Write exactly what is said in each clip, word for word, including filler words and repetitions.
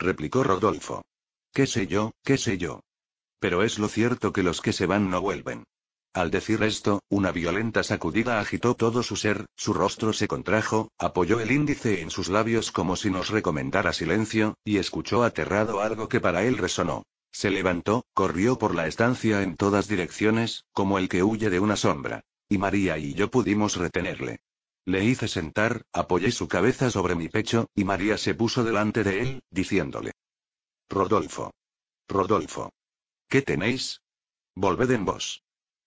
replicó Rodolfo. ¿Qué sé yo, qué sé yo? Pero es lo cierto que los que se van no vuelven. Al decir esto, una violenta sacudida agitó todo su ser, su rostro se contrajo, apoyó el índice en sus labios como si nos recomendara silencio, y escuchó aterrado algo que para él resonó. Se levantó, corrió por la estancia en todas direcciones, como el que huye de una sombra. Y María y yo pudimos retenerle. Le hice sentar, apoyé su cabeza sobre mi pecho, y María se puso delante de él, diciéndole: Rodolfo. Rodolfo. ¿Qué tenéis? Volved en vos.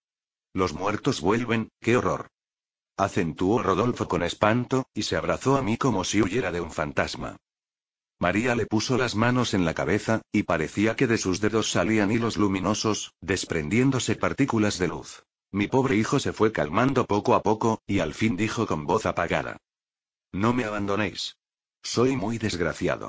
Los muertos vuelven, ¡qué horror! Acentuó Rodolfo con espanto, y se abrazó a mí como si huyera de un fantasma. María le puso las manos en la cabeza, y parecía que de sus dedos salían hilos luminosos, desprendiéndose partículas de luz. Mi pobre hijo se fue calmando poco a poco, y al fin dijo con voz apagada: No me abandonéis. Soy muy desgraciado.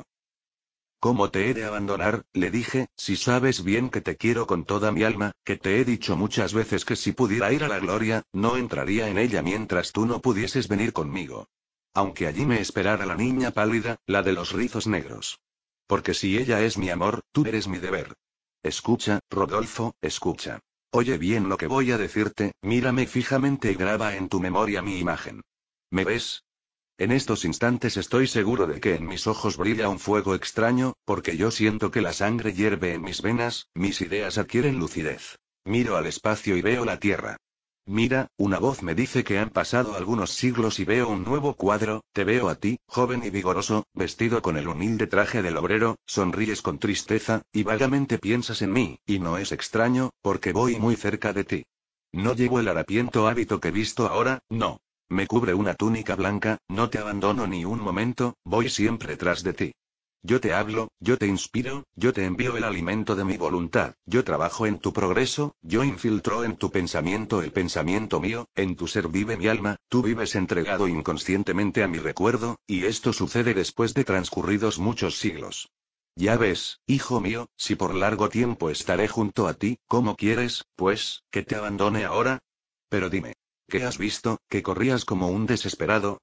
¿Cómo te he de abandonar?, le dije, si sabes bien que te quiero con toda mi alma, que te he dicho muchas veces que si pudiera ir a la gloria, no entraría en ella mientras tú no pudieses venir conmigo. Aunque allí me esperara la niña pálida, la de los rizos negros. Porque si ella es mi amor, tú eres mi deber. Escucha, Rodolfo, escucha. Oye bien lo que voy a decirte, mírame fijamente y graba en tu memoria mi imagen. ¿Me ves? En estos instantes estoy seguro de que en mis ojos brilla un fuego extraño, porque yo siento que la sangre hierve en mis venas, mis ideas adquieren lucidez. Miro al espacio y veo la tierra. Mira, una voz me dice que han pasado algunos siglos y veo un nuevo cuadro, te veo a ti, joven y vigoroso, vestido con el humilde traje del obrero, sonríes con tristeza, y vagamente piensas en mí, y no es extraño, porque voy muy cerca de ti. No llevo el harapiento hábito que visto ahora, no. Me cubre una túnica blanca, no te abandono ni un momento, voy siempre tras de ti. Yo te hablo, yo te inspiro, yo te envío el alimento de mi voluntad, yo trabajo en tu progreso, yo infiltro en tu pensamiento el pensamiento mío, en tu ser vive mi alma, tú vives entregado inconscientemente a mi recuerdo, y esto sucede después de transcurridos muchos siglos. Ya ves, hijo mío, si por largo tiempo estaré junto a ti, ¿cómo quieres, pues, que te abandone ahora? Pero dime. ¿Qué has visto, que corrías como un desesperado?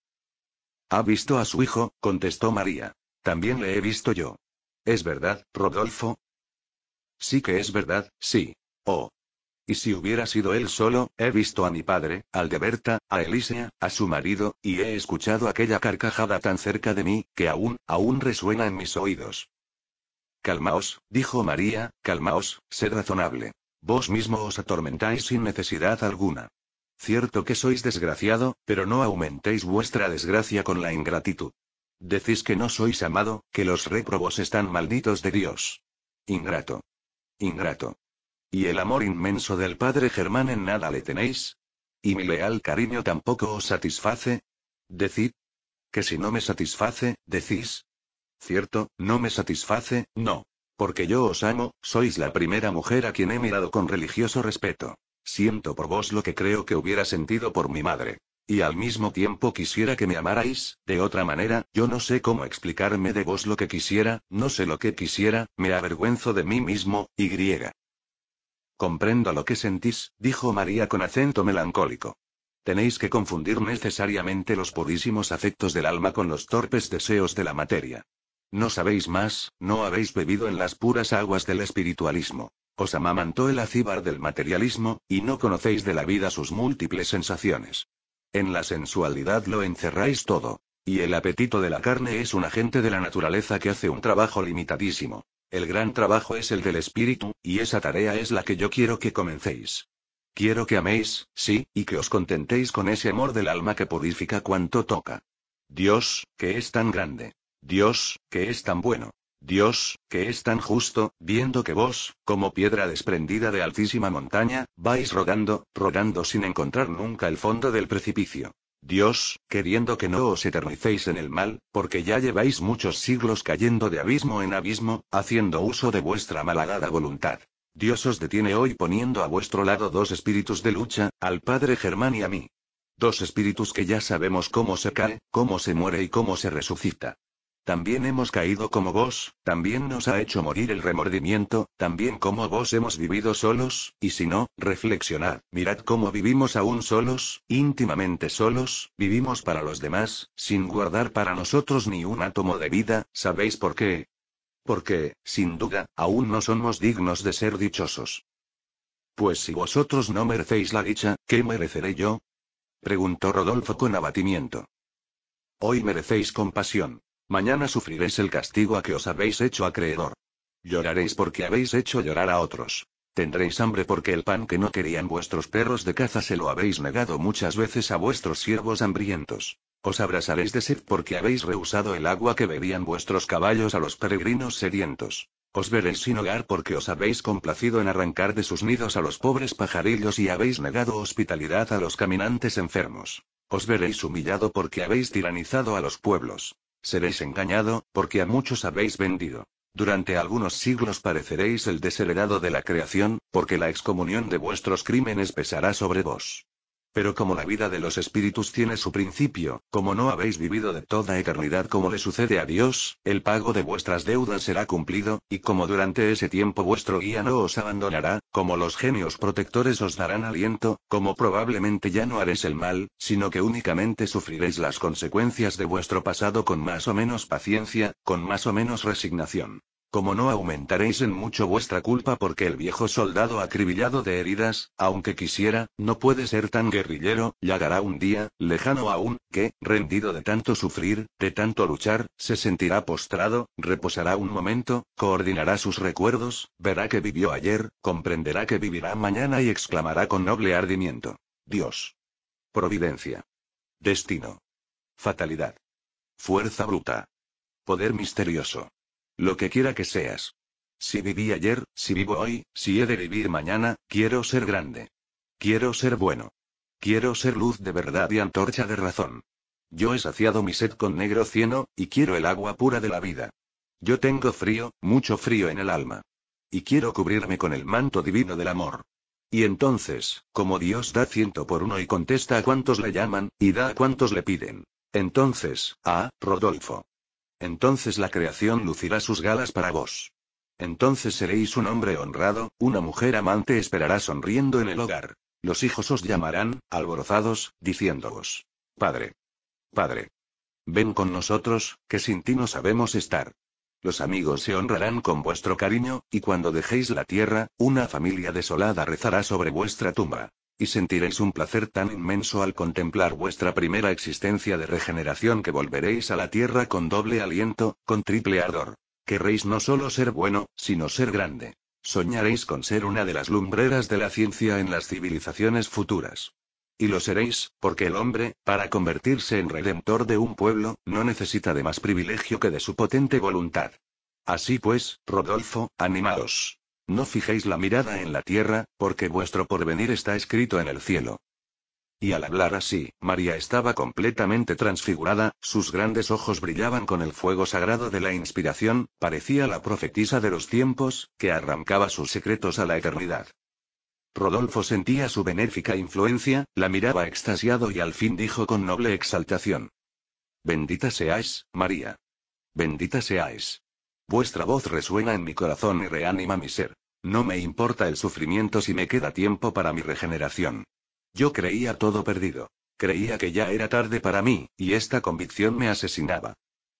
Ha visto a su hijo, contestó María. También le he visto yo. ¿Es verdad, Rodolfo? Sí que es verdad, sí. Oh. Y si hubiera sido él solo, he visto a mi padre, al de Berta, a Elisia, a su marido, y he escuchado aquella carcajada tan cerca de mí, que aún, aún resuena en mis oídos. Calmaos, dijo María, calmaos, sed razonable. Vos mismo os atormentáis sin necesidad alguna. Cierto que sois desgraciado, pero no aumentéis vuestra desgracia con la ingratitud. Decís que no sois amado, que los réprobos están malditos de Dios. Ingrato. Ingrato. ¿Y el amor inmenso del padre Germán en nada le tenéis? ¿Y mi leal cariño tampoco os satisface? Decid. Que si no me satisface, decís. Cierto, no me satisface, no. Porque yo os amo, sois la primera mujer a quien he mirado con religioso respeto. Siento por vos lo que creo que hubiera sentido por mi madre. Y al mismo tiempo quisiera que me amarais, de otra manera, yo no sé cómo explicarme de vos lo que quisiera, no sé lo que quisiera, me avergüenzo de mí mismo, y griega. Comprendo lo que sentís, dijo María con acento melancólico. Tenéis que confundir necesariamente los purísimos afectos del alma con los torpes deseos de la materia. No sabéis más, no habéis bebido en las puras aguas del espiritualismo. Os amamantó el acíbar del materialismo, y no conocéis de la vida sus múltiples sensaciones. En la sensualidad lo encerráis todo. Y el apetito de la carne es un agente de la naturaleza que hace un trabajo limitadísimo. El gran trabajo es el del espíritu, y esa tarea es la que yo quiero que comencéis. Quiero que améis, sí, y que os contentéis con ese amor del alma que purifica cuanto toca. Dios, que es tan grande. Dios, que es tan bueno. Dios, que es tan justo, viendo que vos, como piedra desprendida de altísima montaña, vais rodando, rodando sin encontrar nunca el fondo del precipicio. Dios, queriendo que no os eternicéis en el mal, porque ya lleváis muchos siglos cayendo de abismo en abismo, haciendo uso de vuestra malhadada voluntad. Dios os detiene hoy poniendo a vuestro lado dos espíritus de lucha, al padre Germán y a mí. Dos espíritus que ya sabemos cómo se cae, cómo se muere y cómo se resucita. También hemos caído como vos, también nos ha hecho morir el remordimiento, también como vos hemos vivido solos, y si no, reflexionad, mirad cómo vivimos aún solos, íntimamente solos, vivimos para los demás, sin guardar para nosotros ni un átomo de vida, ¿sabéis por qué? Porque, sin duda, aún no somos dignos de ser dichosos. Pues si vosotros no merecéis la dicha, ¿qué mereceré yo? Preguntó Rodolfo con abatimiento. Hoy merecéis compasión. Mañana sufriréis el castigo a que os habéis hecho acreedor. Lloraréis porque habéis hecho llorar a otros. Tendréis hambre porque el pan que no querían vuestros perros de caza se lo habéis negado muchas veces a vuestros siervos hambrientos. Os abrasaréis de sed porque habéis rehusado el agua que bebían vuestros caballos a los peregrinos sedientos. Os veréis sin hogar porque os habéis complacido en arrancar de sus nidos a los pobres pajarillos y habéis negado hospitalidad a los caminantes enfermos. Os veréis humillado porque habéis tiranizado a los pueblos. Seréis engañado, porque a muchos habéis vendido. Durante algunos siglos pareceréis el desheredado de la creación, porque la excomunión de vuestros crímenes pesará sobre vos. Pero como la vida de los espíritus tiene su principio, como no habéis vivido de toda eternidad como le sucede a Dios, el pago de vuestras deudas será cumplido, y como durante ese tiempo vuestro guía no os abandonará, como los genios protectores os darán aliento, como probablemente ya no haréis el mal, sino que únicamente sufriréis las consecuencias de vuestro pasado con más o menos paciencia, con más o menos resignación. Como no aumentaréis en mucho vuestra culpa porque el viejo soldado acribillado de heridas, aunque quisiera, no puede ser tan guerrillero, llegará un día, lejano aún, que, rendido de tanto sufrir, de tanto luchar, se sentirá postrado, reposará un momento, coordinará sus recuerdos, verá que vivió ayer, comprenderá que vivirá mañana y exclamará con noble ardimiento: Dios. Providencia. Destino. Fatalidad. Fuerza bruta. Poder misterioso. Lo que quiera que seas. Si viví ayer, si vivo hoy, si he de vivir mañana, quiero ser grande. Quiero ser bueno. Quiero ser luz de verdad y antorcha de razón. Yo he saciado mi sed con negro cieno, y quiero el agua pura de la vida. Yo tengo frío, mucho frío en el alma. Y quiero cubrirme con el manto divino del amor. Y entonces, como Dios da ciento por uno y contesta a cuantos le llaman, y da a cuantos le piden. Entonces, ah, Rodolfo. Entonces la creación lucirá sus galas para vos. Entonces seréis un hombre honrado, una mujer amante esperará sonriendo en el hogar. Los hijos os llamarán, alborozados, diciéndoos: Padre. Padre. Ven con nosotros, que sin ti no sabemos estar. Los amigos se honrarán con vuestro cariño, y cuando dejéis la tierra, una familia desolada rezará sobre vuestra tumba. Y sentiréis un placer tan inmenso al contemplar vuestra primera existencia de regeneración que volveréis a la tierra con doble aliento, con triple ardor. Querréis no solo ser bueno, sino ser grande. Soñaréis con ser una de las lumbreras de la ciencia en las civilizaciones futuras. Y lo seréis, porque el hombre, para convertirse en redentor de un pueblo, no necesita de más privilegio que de su potente voluntad. Así pues, Rodolfo, animaos. No fijéis la mirada en la tierra, porque vuestro porvenir está escrito en el cielo. Y al hablar así, María estaba completamente transfigurada, sus grandes ojos brillaban con el fuego sagrado de la inspiración, parecía la profetisa de los tiempos, que arrancaba sus secretos a la eternidad. Rodolfo sentía su benéfica influencia, la miraba extasiado y al fin dijo con noble exaltación: Bendita seáis, María. Bendita seáis. Vuestra voz resuena en mi corazón y reanima mi ser. No me importa el sufrimiento si me queda tiempo para mi regeneración. Yo creía todo perdido. Creía que ya era tarde para mí, y esta convicción me asesinaba.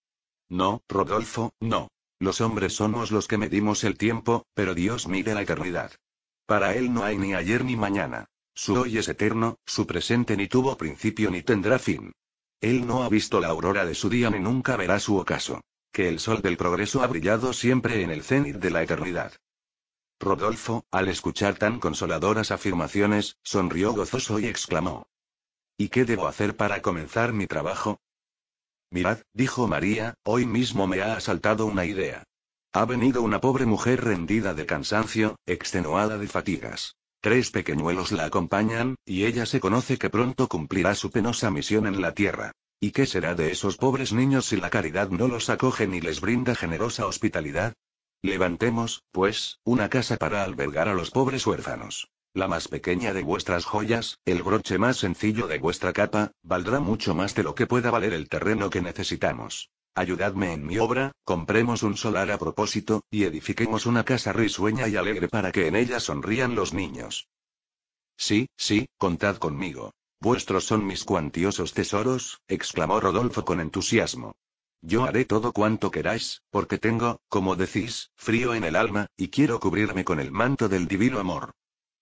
No, Rodolfo, no. Los hombres somos los que medimos el tiempo, pero Dios mide la eternidad. Para Él no hay ni ayer ni mañana. Su hoy es eterno, su presente ni tuvo principio ni tendrá fin. Él no ha visto la aurora de su día ni nunca verá su ocaso. Que el sol del progreso ha brillado siempre en el cénit de la eternidad. Rodolfo, al escuchar tan consoladoras afirmaciones, sonrió gozoso y exclamó: ¿Y qué debo hacer para comenzar mi trabajo? Mirad, dijo María, hoy mismo me ha asaltado una idea. Ha venido una pobre mujer rendida de cansancio, extenuada de fatigas. Tres pequeñuelos la acompañan, y ella se conoce que pronto cumplirá su penosa misión en la tierra. ¿Y qué será de esos pobres niños si la caridad no los acoge ni les brinda generosa hospitalidad? Levantemos, pues, una casa para albergar a los pobres huérfanos. La más pequeña de vuestras joyas, el broche más sencillo de vuestra capa, valdrá mucho más de lo que pueda valer el terreno que necesitamos. Ayudadme en mi obra, compremos un solar a propósito, y edifiquemos una casa risueña y alegre para que en ella sonrían los niños. Sí, sí, contad conmigo. Vuestros son mis cuantiosos tesoros, exclamó Rodolfo con entusiasmo. Yo haré todo cuanto queráis, porque tengo, como decís, frío en el alma, y quiero cubrirme con el manto del divino amor.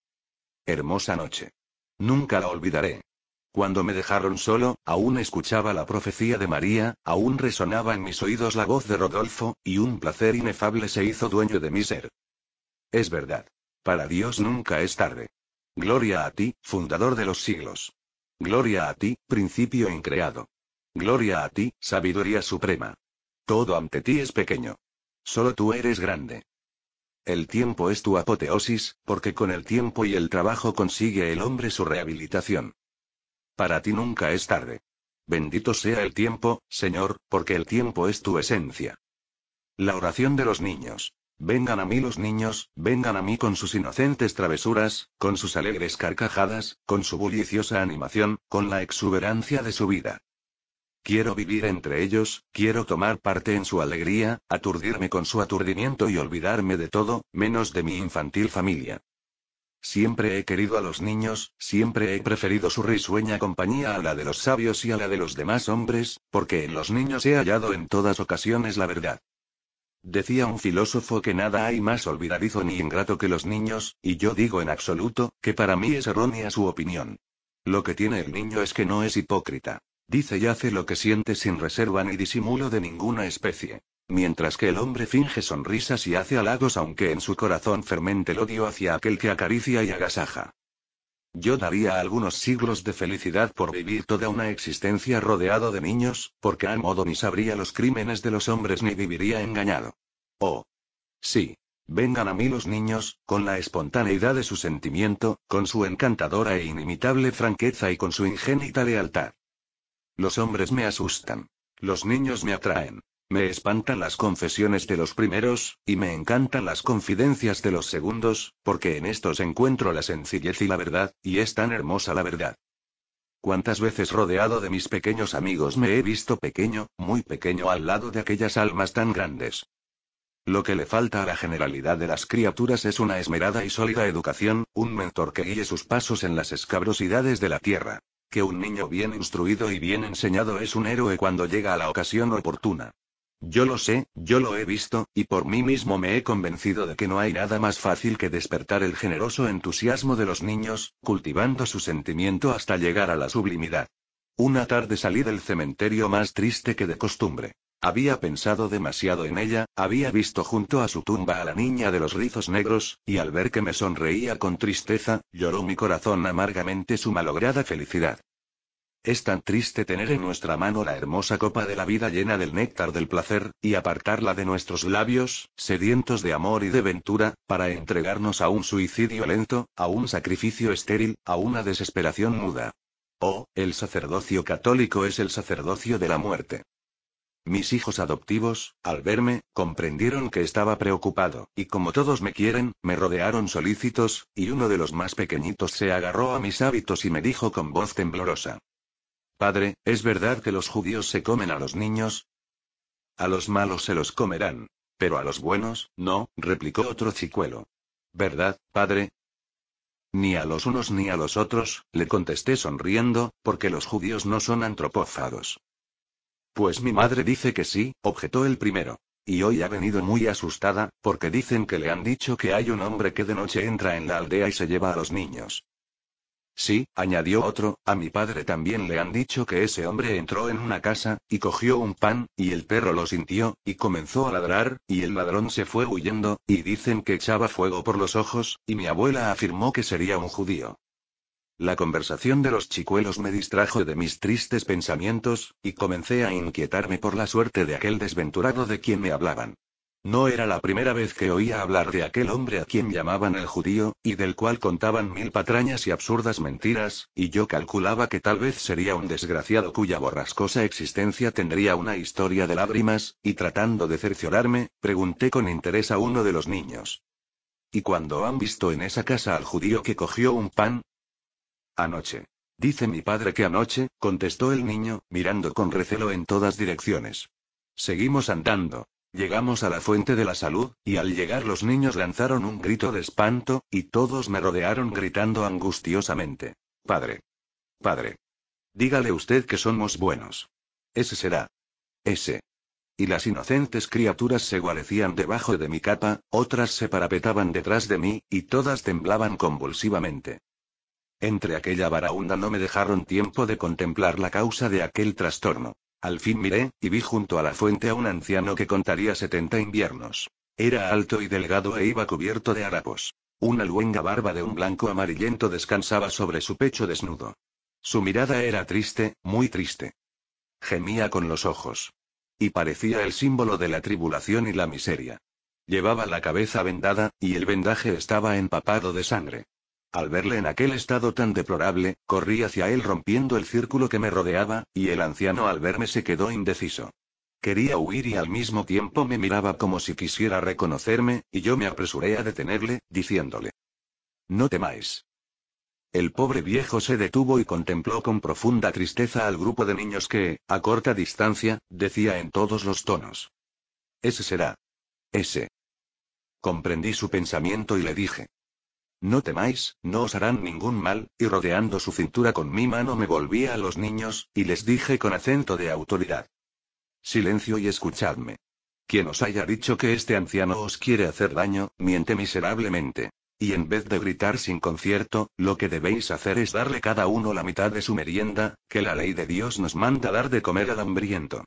Hermosa noche. Nunca la olvidaré. Cuando me dejaron solo, aún escuchaba la profecía de María, aún resonaba en mis oídos la voz de Rodolfo, y un placer inefable se hizo dueño de mi ser. Es verdad. Para Dios nunca es tarde. Gloria a ti, fundador de los siglos. Gloria a ti, principio increado. Gloria a ti, sabiduría suprema. Todo ante ti es pequeño. Solo tú eres grande. El tiempo es tu apoteosis, porque con el tiempo y el trabajo consigue el hombre su rehabilitación. Para ti nunca es tarde. Bendito sea el tiempo, Señor, porque el tiempo es tu esencia. La oración de los niños. Vengan a mí los niños, vengan a mí con sus inocentes travesuras, con sus alegres carcajadas, con su bulliciosa animación, con la exuberancia de su vida. Quiero vivir entre ellos, quiero tomar parte en su alegría, aturdirme con su aturdimiento y olvidarme de todo, menos de mi infantil familia. Siempre he querido a los niños, siempre he preferido su risueña compañía a la de los sabios y a la de los demás hombres, porque en los niños he hallado en todas ocasiones la verdad. Decía un filósofo que nada hay más olvidadizo ni ingrato que los niños, y yo digo en absoluto, que para mí es errónea su opinión. Lo que tiene el niño es que no es hipócrita. Dice y hace lo que siente sin reserva ni disimulo de ninguna especie. Mientras que el hombre finge sonrisas y hace halagos aunque en su corazón fermente el odio hacia aquel que acaricia y agasaja. Yo daría algunos siglos de felicidad por vivir toda una existencia rodeado de niños, porque al modo ni sabría los crímenes de los hombres ni viviría engañado. Oh. Sí. Vengan a mí los niños, con la espontaneidad de su sentimiento, con su encantadora e inimitable franqueza y con su ingénita lealtad. Los hombres me asustan. Los niños me atraen. Me espantan las confesiones de los primeros, y me encantan las confidencias de los segundos, porque en estos encuentro la sencillez y la verdad, y es tan hermosa la verdad. Cuántas veces rodeado de mis pequeños amigos me he visto pequeño, muy pequeño al lado de aquellas almas tan grandes. Lo que le falta a la generalidad de las criaturas es una esmerada y sólida educación, un mentor que guíe sus pasos en las escabrosidades de la tierra. Que un niño bien instruido y bien enseñado es un héroe cuando llega a la ocasión oportuna. Yo lo sé, yo lo he visto, y por mí mismo me he convencido de que no hay nada más fácil que despertar el generoso entusiasmo de los niños, cultivando su sentimiento hasta llegar a la sublimidad. Una tarde salí del cementerio más triste que de costumbre. Había pensado demasiado en ella, había visto junto a su tumba a la niña de los rizos negros, y al ver que me sonreía con tristeza, lloró mi corazón amargamente su malograda felicidad. Es tan triste tener en nuestra mano la hermosa copa de la vida llena del néctar del placer, y apartarla de nuestros labios, sedientos de amor y de ventura, para entregarnos a un suicidio lento, a un sacrificio estéril, a una desesperación muda. Oh, el sacerdocio católico es el sacerdocio de la muerte. Mis hijos adoptivos, al verme, comprendieron que estaba preocupado, y como todos me quieren, me rodearon solícitos, y uno de los más pequeñitos se agarró a mis hábitos y me dijo con voz temblorosa: Padre, ¿es verdad que los judíos se comen a los niños? A los malos se los comerán. Pero a los buenos, no, replicó otro chicuelo. ¿Verdad, padre? Ni a los unos ni a los otros, le contesté sonriendo, porque los judíos no son antropófagos. Pues mi madre dice que sí, objetó el primero. Y hoy ha venido muy asustada, porque dicen que le han dicho que hay un hombre que de noche entra en la aldea y se lleva a los niños. Sí, añadió otro, a mi padre también le han dicho que ese hombre entró en una casa, y cogió un pan, y el perro lo sintió, y comenzó a ladrar, y el ladrón se fue huyendo, y dicen que echaba fuego por los ojos, y mi abuela afirmó que sería un judío. La conversación de los chicuelos me distrajo de mis tristes pensamientos, y comencé a inquietarme por la suerte de aquel desventurado de quien me hablaban. No era la primera vez que oía hablar de aquel hombre a quien llamaban el judío, y del cual contaban mil patrañas y absurdas mentiras, y yo calculaba que tal vez sería un desgraciado cuya borrascosa existencia tendría una historia de lágrimas, y tratando de cerciorarme, pregunté con interés a uno de los niños. ¿Y cuándo han visto en esa casa al judío que cogió un pan? Anoche. Dice mi padre que anoche, contestó el niño, mirando con recelo en todas direcciones. Seguimos andando. Llegamos a la fuente de la salud, y al llegar los niños lanzaron un grito de espanto, y todos me rodearon gritando angustiosamente: Padre. Padre. Dígale usted que somos buenos. Ese será. Ese. y las inocentes criaturas se guarecían debajo de mi capa, otras se parapetaban detrás de mí, y todas temblaban convulsivamente. Entre aquella baraúnda no me dejaron tiempo de contemplar la causa de aquel trastorno. Al fin miré, y vi junto a la fuente a un anciano que contaría setenta inviernos. Era alto y delgado e iba cubierto de harapos. Una luenga barba de un blanco amarillento descansaba sobre su pecho desnudo. Su mirada era triste, muy triste. Gemía con los ojos. Y parecía el símbolo de la tribulación y la miseria. Llevaba la cabeza vendada, y el vendaje estaba empapado de sangre. Al verle en aquel estado tan deplorable, corrí hacia él rompiendo el círculo que me rodeaba, y el anciano al verme se quedó indeciso. Quería huir y al mismo tiempo me miraba como si quisiera reconocerme, y yo me apresuré a detenerle, diciéndole: No temáis. El pobre viejo se detuvo y contempló con profunda tristeza al grupo de niños que, a corta distancia, decía en todos los tonos: Ese será. Ese. Comprendí su pensamiento y le dije: No temáis, no os harán ningún mal, y rodeando su cintura con mi mano me volví a los niños, y les dije con acento de autoridad: Silencio y escuchadme. Quien os haya dicho que este anciano os quiere hacer daño, miente miserablemente. Y en vez de gritar sin concierto, lo que debéis hacer es darle cada uno la mitad de su merienda, que la ley de Dios nos manda dar de comer al hambriento.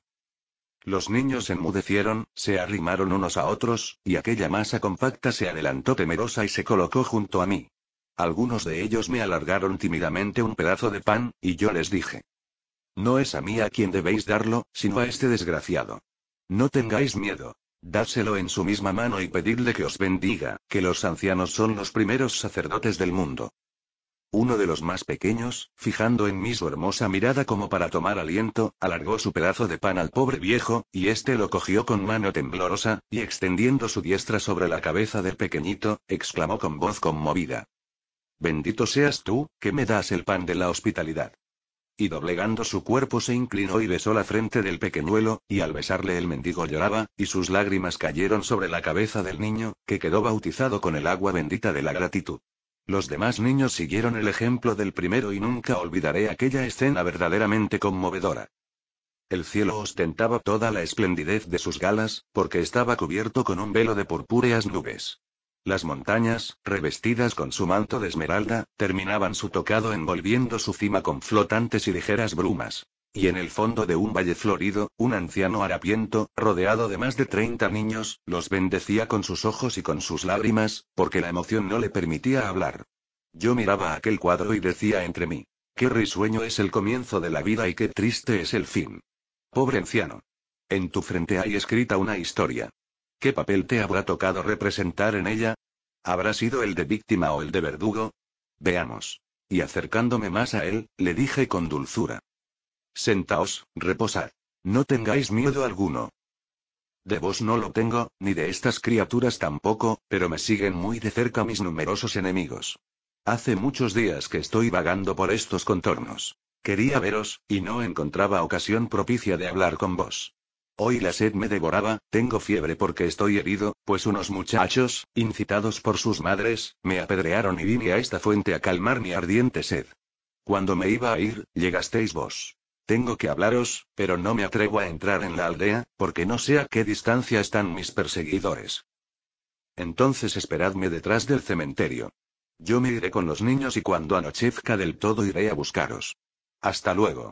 Los niños enmudecieron, se arrimaron unos a otros, y aquella masa compacta se adelantó temerosa y se colocó junto a mí. Algunos de ellos me alargaron tímidamente un pedazo de pan, y yo les dije: No es a mí a quien debéis darlo, sino a este desgraciado. No tengáis miedo. Dádselo en su misma mano y pedidle que os bendiga, que los ancianos son los primeros sacerdotes del mundo. Uno de los más pequeños, fijando en mí su hermosa mirada como para tomar aliento, alargó su pedazo de pan al pobre viejo, y éste lo cogió con mano temblorosa, y extendiendo su diestra sobre la cabeza del pequeñito, exclamó con voz conmovida: Bendito seas tú, que me das el pan de la hospitalidad. Y doblegando su cuerpo se inclinó y besó la frente del pequeñuelo, y al besarle el mendigo lloraba, y sus lágrimas cayeron sobre la cabeza del niño, que quedó bautizado con el agua bendita de la gratitud. Los demás niños siguieron el ejemplo del primero y nunca olvidaré aquella escena verdaderamente conmovedora. El cielo ostentaba toda la esplendidez de sus galas, porque estaba cubierto con un velo de purpúreas nubes. Las montañas, revestidas con su manto de esmeralda, terminaban su tocado envolviendo su cima con flotantes y ligeras brumas. Y en el fondo de un valle florido, un anciano harapiento, rodeado de más de treinta niños, los bendecía con sus ojos y con sus lágrimas, porque la emoción no le permitía hablar. Yo miraba aquel cuadro y decía entre mí: Qué risueño es el comienzo de la vida y qué triste es el fin. Pobre anciano. En tu frente hay escrita una historia. ¿Qué papel te habrá tocado representar en ella? ¿Habrá sido el de víctima o el de verdugo? Veamos. Y acercándome más a él, le dije con dulzura: Sentaos, reposad. No tengáis miedo alguno. De vos no lo tengo, ni de estas criaturas tampoco, pero me siguen muy de cerca mis numerosos enemigos. Hace muchos días que estoy vagando por estos contornos. Quería veros, y no encontraba ocasión propicia de hablar con vos. Hoy la sed me devoraba, tengo fiebre porque estoy herido, pues unos muchachos, incitados por sus madres, me apedrearon y vine a esta fuente a calmar mi ardiente sed. Cuando me iba a ir, llegasteis vos. Tengo que hablaros, pero no me atrevo a entrar en la aldea, porque no sé a qué distancia están mis perseguidores. Entonces esperadme detrás del cementerio. Yo me iré con los niños y cuando anochezca del todo iré a buscaros. Hasta luego.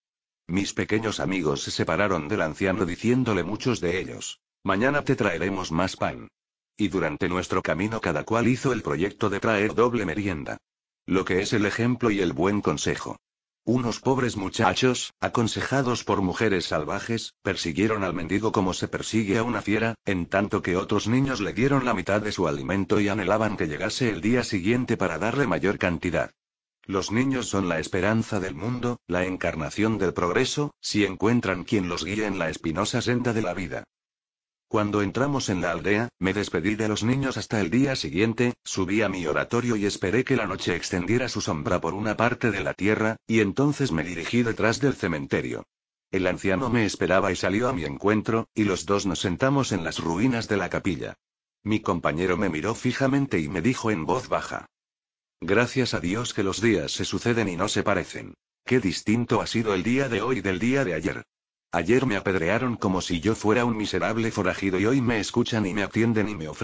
Mis pequeños amigos se separaron del anciano diciéndole muchos de ellos: Mañana te traeremos más pan. Y durante nuestro camino cada cual hizo el proyecto de traer doble merienda. Lo que es el ejemplo y el buen consejo. Unos pobres muchachos, aconsejados por mujeres salvajes, persiguieron al mendigo como se persigue a una fiera, en tanto que otros niños le dieron la mitad de su alimento y anhelaban que llegase el día siguiente para darle mayor cantidad. Los niños son la esperanza del mundo, la encarnación del progreso, si encuentran quien los guíe en la espinosa senda de la vida. Cuando entramos en la aldea, me despedí de los niños hasta el día siguiente, subí a mi oratorio y esperé que la noche extendiera su sombra por una parte de la tierra, y entonces me dirigí detrás del cementerio. El anciano me esperaba y salió a mi encuentro, y los dos nos sentamos en las ruinas de la capilla. Mi compañero me miró fijamente y me dijo en voz baja: Gracias a Dios que los días se suceden y no se parecen. Qué distinto ha sido el día de hoy del día de ayer. Ayer me apedrearon como si yo fuera un miserable forajido y hoy me escuchan y me atienden y me ofrecen